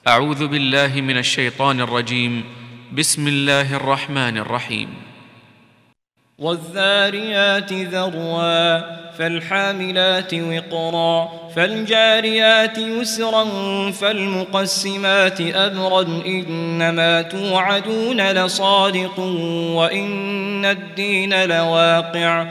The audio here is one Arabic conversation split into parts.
أعوذ بالله من الشيطان الرجيم. بسم الله الرحمن الرحيم. والذاريات ذروا فالحاملات وقرا فالجاريات يسرا فالمقسمات أمرا إنما توعدون لصادق وإن الدين لواقع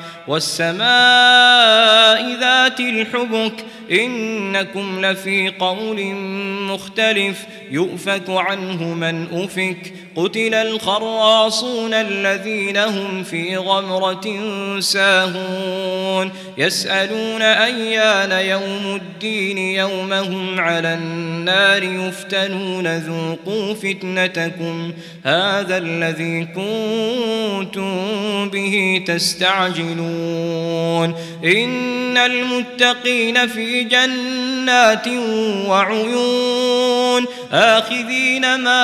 والسماء ذات الحبك إنكم لفي قول مختلف يؤفك عنه من أفك قتل الخراصون الذين هم في غمرة ساهون يسألون أيان يوم الدين يوم هم على النار يفتنون ذوقوا فتنتكم هذا الذي كنتم به تستعجلون إن المتقين في جنات وعيون آخذين ما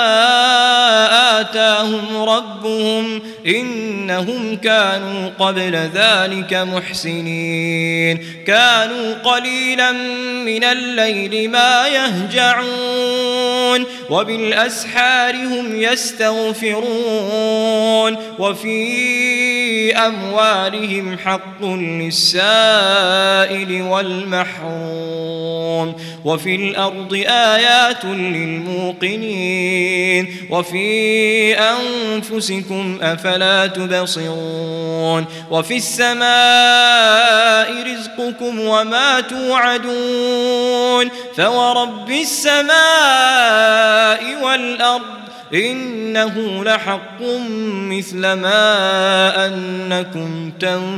آتاهم ربهم إنهم كانوا قبل ذلك محسنين كانوا قليلا من الليل ما يهجعون وبالأسحار هم يستغفرون وفي أموالهم حق للسائل والمحروم وفي الأرض آيات للموقنين وفي أنفسكم أفلا تبصرون وفي السماء رزقكم وما توعدون فورب السماء والأرض إنه لحق مثل ما أنكم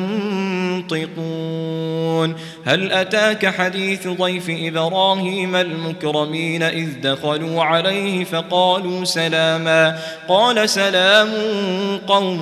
تنطقون هل أتاك حديث ضيف إبراهيم المكرمين إذ دخلوا عليه فقالوا سلاما قال سلام قوم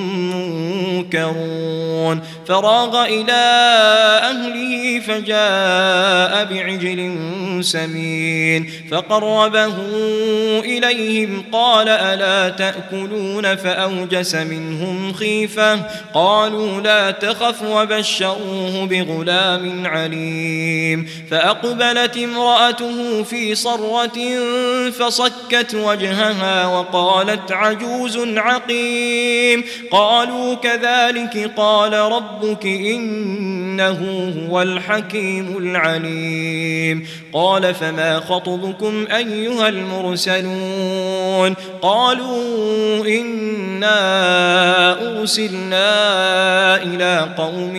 منكرون فراغ إلى أهله فجاء بعجل سمين فقربه إليهم قال ألا تأكلون فأوجس منهم خيفة قالوا لا تخف وبشروه بغلام عليم فأقبلت امرأته في صرة فصكت وجهها وقالت عجوز عقيم قالوا كذلك قال ربك إنه هو الحكيم العليم قال فما خطبكم أيها المرسلون قالوا إنا أرسلنا إلى قوم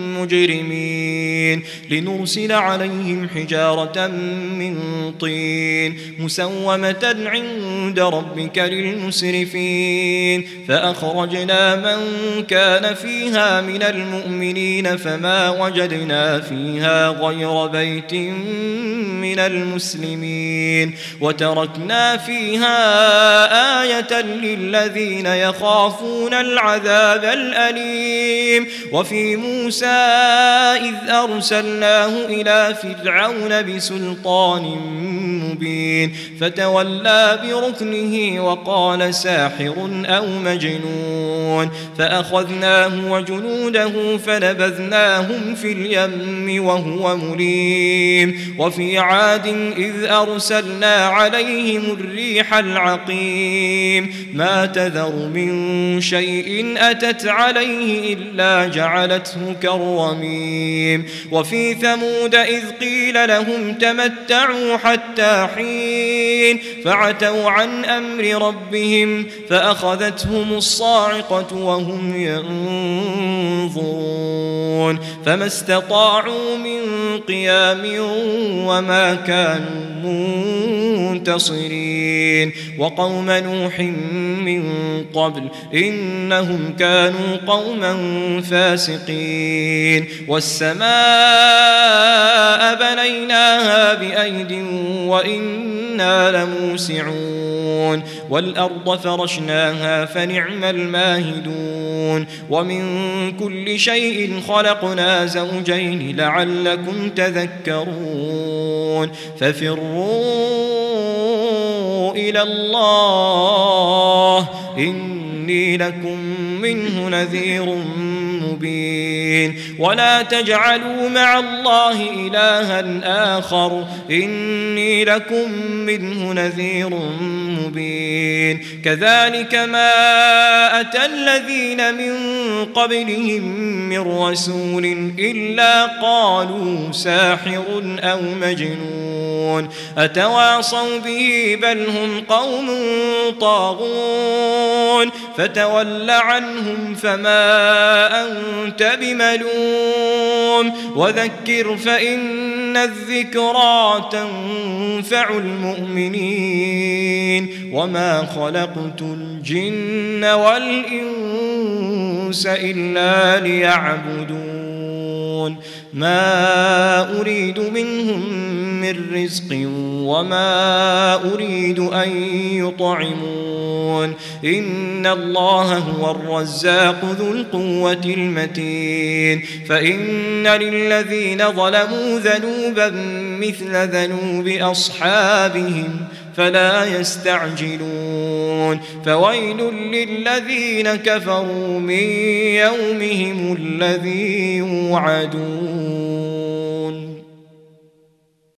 مجرمين لنرسل عليهم حجارة من طين مسومة عند ربك للمسرفين فأخرجنا من كان فيها من المؤمنين فما وجدنا فيها غير بيت من المسلمين وتركنا فيها آية للذين يخافون العذاب الأليم وفي موسى إذ أرسلناه إلى فرعون بسلطان مبين فتولى بركنه وقال ساحر أو مجنون فأخذناه وجنوده فنبذناهم في اليم وهو مليم وفي عاد إذ أرسلنا عليهم الريح العقيم ما تذر من شيء أتت عليه إلا جعلته كالرميم وفي ثمود إذ قيل لهم تمتعوا حتى حين فعتوا عن أمر ربهم فأخذتهم الصاعقة وهم ينظرون فما استطاعوا من قيام وما كانوا منتصرين وقوم نوح من قبل إنهم كانوا قوما فاسقين والسماء بنيناها بأيد وإنا لموسعون والأرض فرشناها فنعم الماهدون ومن كل شيء خلقنا زوجين لعلكم تذكرون ففروا إلى الله إني لكم منه نذير مبين ولا تجعلوا مع الله إلها آخر إني لكم منه نذير مبين كذلك ما أتى الذين من قبلهم من رسول إلا قالوا ساحر أو مجنون أتواصوا به بل هم قوم طاغون فتول عنهم فما أنت بملوم وذكر فإن الذكرى تنفع المؤمنين وما خلقت الجن والإنس إلا ليعبدون ما أريد منهم من رزق وما أريد أن يطعمون إن الله هو الرزاق ذو القوة المتين فإن للذين ظلموا ذنوبا مثل ذنوب أصحابهم فلا يستعجلون فويل للذين كفروا من يومهم الذي يوعدون